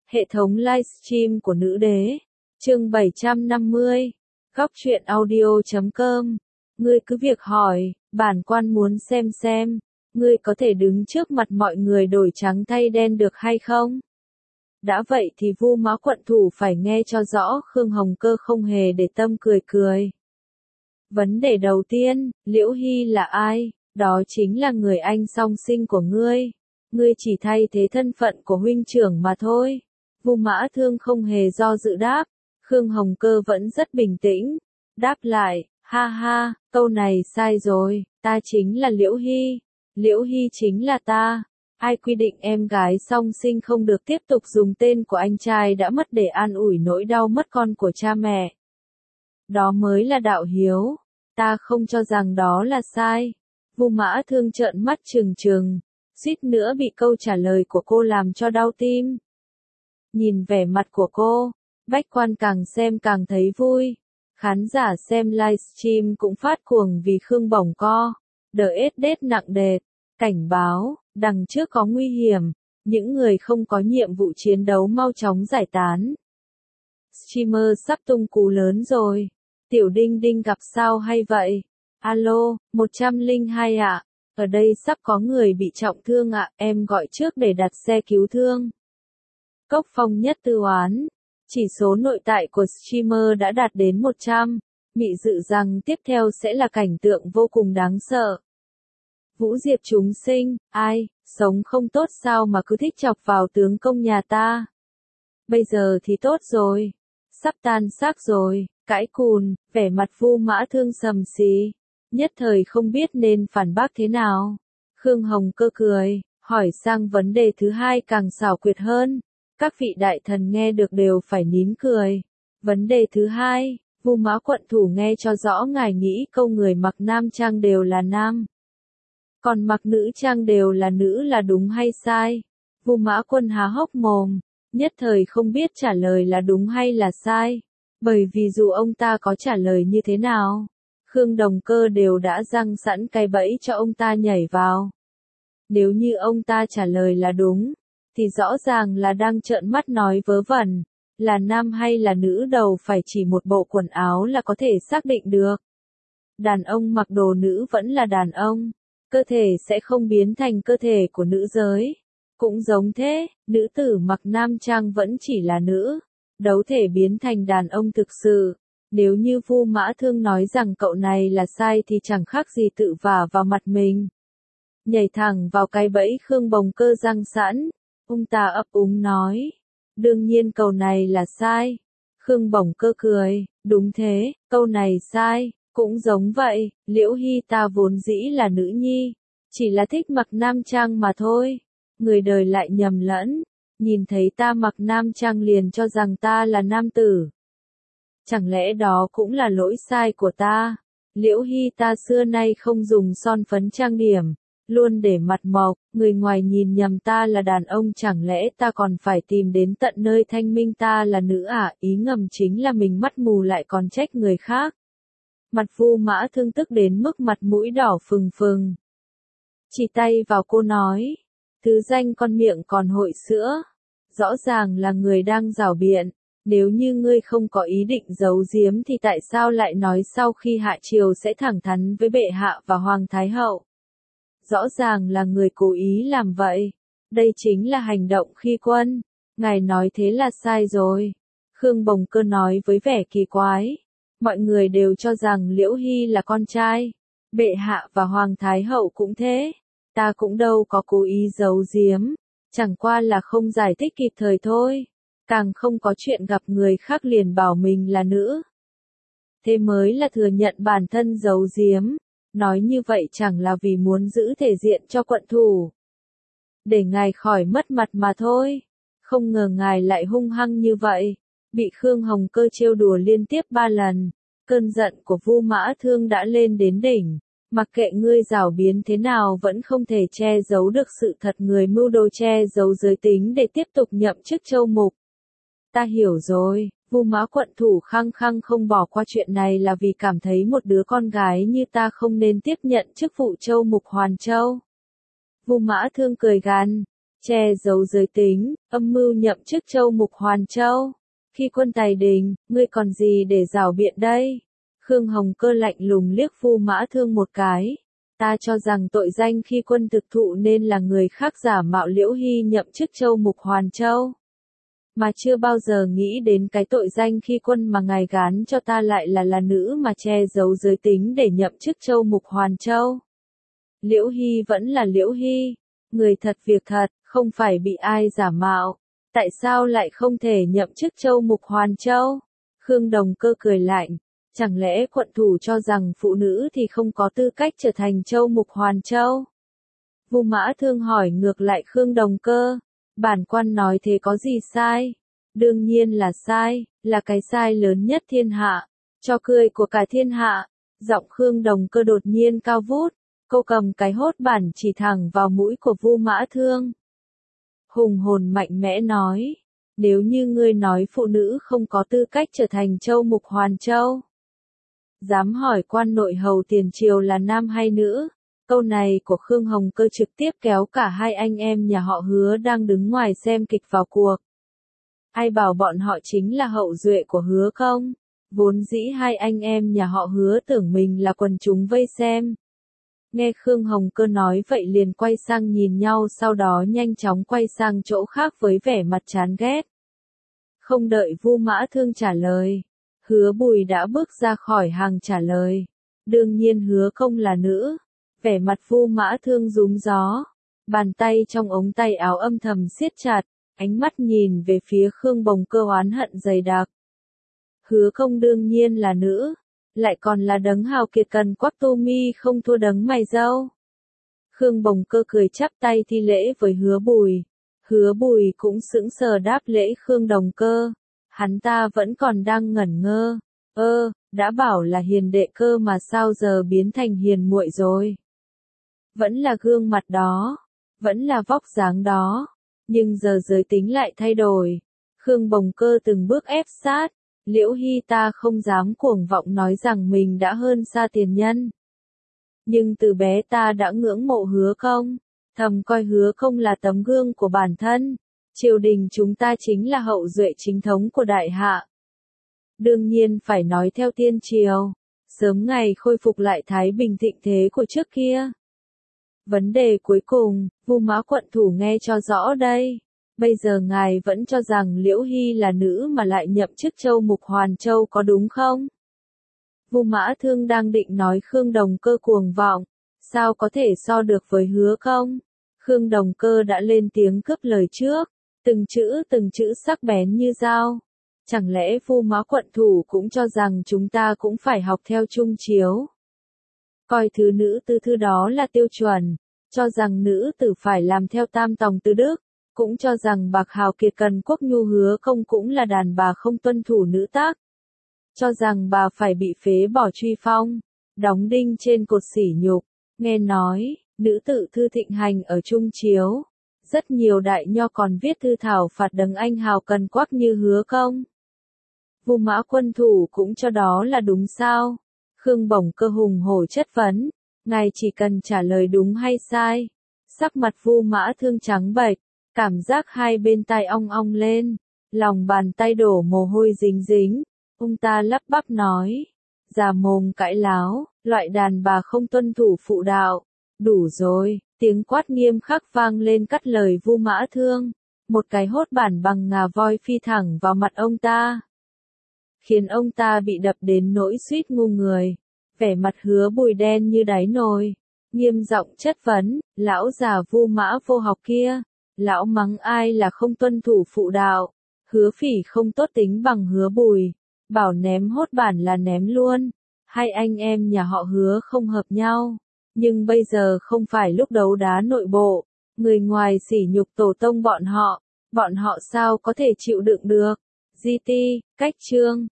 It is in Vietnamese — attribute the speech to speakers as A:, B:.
A: Hệ thống livestream của nữ đế. Chương 750. Góc truyện audio.com. Ngươi cứ việc hỏi, bản quan muốn xem, ngươi có thể đứng trước mặt mọi người đổi trắng thay đen được hay không? Đã vậy thì Vu Mã quận thủ phải nghe cho rõ. Khương Hồng Cơ không hề để tâm cười. Vấn đề đầu tiên, Liễu Hy là ai? Đó chính là người anh song sinh của ngươi. Ngươi chỉ thay thế thân phận của huynh trưởng mà thôi. Vu Mã Thương không hề do dự đáp. Khương Hồng Cơ vẫn rất bình tĩnh. Đáp lại, ha, câu này sai rồi, ta chính là Liễu Hy. Liễu Hy chính là ta. Ai quy định em gái song sinh không được tiếp tục dùng tên của anh trai đã mất để an ủi nỗi đau mất con của cha mẹ? Đó mới là đạo hiếu. Ta không cho rằng đó là sai. Vu Mã Thương trợn mắt trừng, suýt nữa bị câu trả lời của cô làm cho đau tim. Nhìn vẻ mặt của cô, Bách Quan càng xem càng thấy vui. Khán giả xem livestream cũng phát cuồng vì Khương bổng co. DSD nặng đệt. Cảnh báo, đằng trước có nguy hiểm. Những người không có nhiệm vụ chiến đấu mau chóng giải tán. Streamer sắp tung cú lớn rồi. Tiểu Đinh Đinh gặp sao hay vậy? Alo, 102 ạ. Ở đây sắp có người bị trọng thương ạ. Em gọi trước để đặt xe cứu thương. Cốc Phong Nhất Tư oán. Chỉ số nội tại của streamer đã đạt đến 100. Mị dự rằng tiếp theo sẽ là cảnh tượng vô cùng đáng sợ. Vũ Diệp chúng sinh, ai, sống không tốt sao mà cứ thích chọc vào tướng công nhà ta? Bây giờ thì tốt rồi. Sắp tan xác rồi, cãi cùn, vẻ mặt Vu Mã Thương sầm xì. Nhất thời không biết nên phản bác thế nào. Khương Hồng Cơ cười, hỏi sang vấn đề thứ hai càng xảo quyệt hơn. Các vị đại thần nghe được đều phải nín cười. Vấn đề thứ hai, Vu Mã quận thủ nghe cho rõ, ngài nghĩ câu người mặc nam trang đều là nam, còn mặc nữ trang đều là nữ là đúng hay sai? Vu Mã Quân há hốc mồm, nhất thời không biết trả lời là đúng hay là sai. Bởi vì dù ông ta có trả lời như thế nào, Khương Đồng Cơ đều đã giăng sẵn cái bẫy cho ông ta nhảy vào. Nếu như ông ta trả lời là đúng, thì rõ ràng là đang trợn mắt nói vớ vẩn. Là nam hay là nữ đầu phải chỉ một bộ quần áo là có thể xác định được. Đàn ông mặc đồ nữ vẫn là đàn ông. Cơ thể sẽ không biến thành cơ thể của nữ giới. Cũng giống thế, nữ tử mặc nam trang vẫn chỉ là nữ. Đấu thể biến thành đàn ông thực sự. Nếu như Vu Mã Thương nói rằng cậu này là sai thì chẳng khác gì tự vả vào mặt mình. Nhảy thẳng vào cái bẫy Khương Bồng Cơ răng sẵn. Ông ta ấp úng nói. Đương nhiên câu này là sai. Khương Bồng Cơ cười. Đúng thế, câu này sai. Cũng giống vậy, Liễu Hy ta vốn dĩ là nữ nhi. Chỉ là thích mặc nam trang mà thôi. Người đời lại nhầm lẫn. Nhìn thấy ta mặc nam trang liền cho rằng ta là nam tử. Chẳng lẽ đó cũng là lỗi sai của ta? Liễu Hy ta xưa nay không dùng son phấn trang điểm. Luôn để mặt mộc, người ngoài nhìn nhầm ta là đàn ông, chẳng lẽ ta còn phải tìm đến tận nơi thanh minh ta là nữ à? Ý ngầm chính là mình mắt mù lại còn trách người khác. Mặt Vu Mã Thương tức đến mức mặt mũi đỏ phừng. Chỉ tay vào cô nói. Thứ danh con miệng còn hội sữa. Rõ ràng là người đang giảo biện. Nếu như ngươi không có ý định giấu giếm thì tại sao lại nói sau khi hạ triều sẽ thẳng thắn với bệ hạ và Hoàng Thái Hậu? Rõ ràng là người cố ý làm vậy. Đây chính là hành động khi quân. Ngài nói thế là sai rồi. Khương Bồng Cơ nói với vẻ kỳ quái. Mọi người đều cho rằng Liễu Hy là con trai. Bệ hạ và Hoàng Thái Hậu cũng thế. Ta cũng đâu có cố ý giấu giếm. Chẳng qua là không giải thích kịp thời thôi. Càng không có chuyện gặp người khác liền bảo mình là nữ. Thế mới là thừa nhận bản thân giấu giếm. Nói như vậy chẳng là vì muốn giữ thể diện cho quận thủ. Để ngài khỏi mất mặt mà thôi. Không ngờ ngài lại hung hăng như vậy. Bị Khương Hồng Cơ trêu đùa liên tiếp 3 lần. Cơn giận của Vu Mã Thương đã lên đến đỉnh. Mặc kệ ngươi giảo biến thế nào vẫn không thể che giấu được sự thật, người mưu đồ che giấu giới tính để tiếp tục nhậm chức châu mục. Ta hiểu rồi. Vu Mã quận thủ khăng khăng không bỏ qua chuyện này là vì cảm thấy một đứa con gái như ta không nên tiếp nhận chức vụ châu mục Hoàn Châu. Vu Mã Thương cười gằn. che giấu giới tính, âm mưu nhậm chức Châu Mục Hoàn Châu. Khi quân tài đình, ngươi còn gì để rảo biện đây? Khương Hồng Cơ lạnh lùng liếc Vu Mã Thương một cái. Ta cho rằng tội danh khi quân thực thụ nên là người khác giả mạo Liễu Hy nhậm chức Châu Mục Hoàn Châu. Mà chưa bao giờ nghĩ đến cái tội danh khi quân mà ngài gán cho ta lại là nữ mà che giấu giới tính để nhậm chức Châu Mục Hoàn Châu. Liễu Hy vẫn là Liễu Hy, người thật việc thật, không phải bị ai giả mạo. Tại sao lại không thể nhậm chức Châu Mục Hoàn Châu? Khương Đồng Cơ cười lạnh. Chẳng lẽ quận thủ cho rằng phụ nữ thì không có tư cách trở thành Châu Mục Hoàn Châu? Vu Mã Thương hỏi ngược lại Khương Đồng Cơ. Bản quan nói thế có gì sai? Đương nhiên là sai, là cái sai lớn nhất thiên hạ. Cho cười của cả thiên hạ. Giọng Khương Đồng Cơ đột nhiên cao vút. Cô cầm cái hốt bản chỉ thẳng vào mũi của Vu Mã Thương. Hùng hồn mạnh mẽ nói. Nếu như ngươi nói phụ nữ không có tư cách trở thành Châu Mục Hoàn Châu. Dám hỏi quan nội hầu tiền triều là nam hay nữ? Câu này của Khương Hồng Cơ trực tiếp kéo cả hai anh em nhà họ Hứa đang đứng ngoài xem kịch vào cuộc. Ai bảo bọn họ chính là hậu duệ của Hứa không? Vốn dĩ hai anh em nhà họ Hứa tưởng mình là quần chúng vây xem. Nghe Khương Hồng Cơ nói vậy liền quay sang nhìn nhau sau đó nhanh chóng quay sang chỗ khác với vẻ mặt chán ghét. Không đợi Vu Mã Thương trả lời. Hứa Bùi đã bước ra khỏi hàng trả lời. Đương nhiên Hứa không là nữ. Vẻ mặt Vu Mã Thương rúm gió. Bàn tay trong ống tay áo âm thầm siết chặt. Ánh mắt nhìn về phía Khương Bồng Cơ oán hận dày đặc. Hứa không đương nhiên là nữ. Lại còn là đấng hào kiệt cần quắc tu mi không thua đấng mày râu. Khương Bồng Cơ cười chắp tay thi lễ với Hứa Bùi. Hứa Bùi cũng sững sờ đáp lễ Khương Đồng Cơ. Hắn ta vẫn còn đang ngẩn ngơ. Đã bảo là hiền đệ cơ mà sao giờ biến thành hiền muội rồi. Vẫn là gương mặt đó. Vẫn là vóc dáng đó. Nhưng giờ giới tính lại thay đổi. Khương Bồng Cơ từng bước ép sát. Liễu Hy ta không dám cuồng vọng nói rằng mình đã hơn xa tiền nhân. Nhưng từ bé ta đã ngưỡng mộ Hứa không. Thầm coi Hứa không là tấm gương của bản thân. Triều đình chúng ta chính là hậu duệ chính thống của đại hạ. Đương nhiên phải nói theo tiên triều. Sớm ngày khôi phục lại thái bình thịnh thế của trước kia. Vấn đề cuối cùng, Vu Mã quận thủ nghe cho rõ đây. Bây giờ ngài vẫn cho rằng Liễu Hy là nữ mà lại nhậm chức Châu Mục Hoàn Châu có đúng không? Vu Mã Thương đang định nói Khương Đồng Cơ cuồng vọng. Sao có thể so được với Hứa không? Khương Đồng Cơ đã lên tiếng cướp lời trước. Từng chữ sắc bén như dao. Chẳng lẽ Vu Mã quận thủ cũng cho rằng chúng ta cũng phải học theo Trung Chiếu? Coi thứ nữ tư thư đó là tiêu chuẩn. Cho rằng nữ tử phải làm theo tam tòng tư đức. Cũng cho rằng bạc hào kiệt cần quốc nhu Hứa không cũng là đàn bà không tuân thủ nữ tắc. Cho rằng bà phải bị phế bỏ truy phong. Đóng đinh trên cột sỉ nhục. Nghe nói, nữ tử thư thịnh hành ở Trung Chiếu. Rất nhiều đại nho còn viết thư thảo phạt đấng anh hào cần quắc như Hứa không. Vu Mã quân thủ cũng cho đó là đúng sao? Khương Bồng Cơ hùng hổ chất vấn. Ngài chỉ cần trả lời đúng hay sai. Sắc mặt Vu Mã Thương trắng bệch. Cảm giác hai bên tai ong ong lên. Lòng bàn tay đổ mồ hôi dính dính. Ông ta lắp bắp nói. Già mồm cãi láo, loại đàn bà không tuân thủ phụ đạo. Đủ rồi, tiếng quát nghiêm khắc vang lên cắt lời Vu Mã Thương. Một cái hốt bản bằng ngà voi phi thẳng vào mặt ông ta. Khiến ông ta bị đập đến nỗi suýt ngu người. Vẻ mặt Hứa Bùi đen như đáy nồi. Nghiêm giọng chất vấn, lão già Vu Mã vô học kia. Lão mắng ai là không tuân thủ phụ đạo. Hứa Phỉ không tốt tính bằng Hứa Bùi. Bảo ném hốt bản là ném luôn. Hai anh em nhà họ Hứa không hợp nhau. Nhưng bây giờ không phải lúc đấu đá nội bộ. Người ngoài sỉ nhục tổ tông bọn họ sao có thể chịu đựng được. GT, cách chương.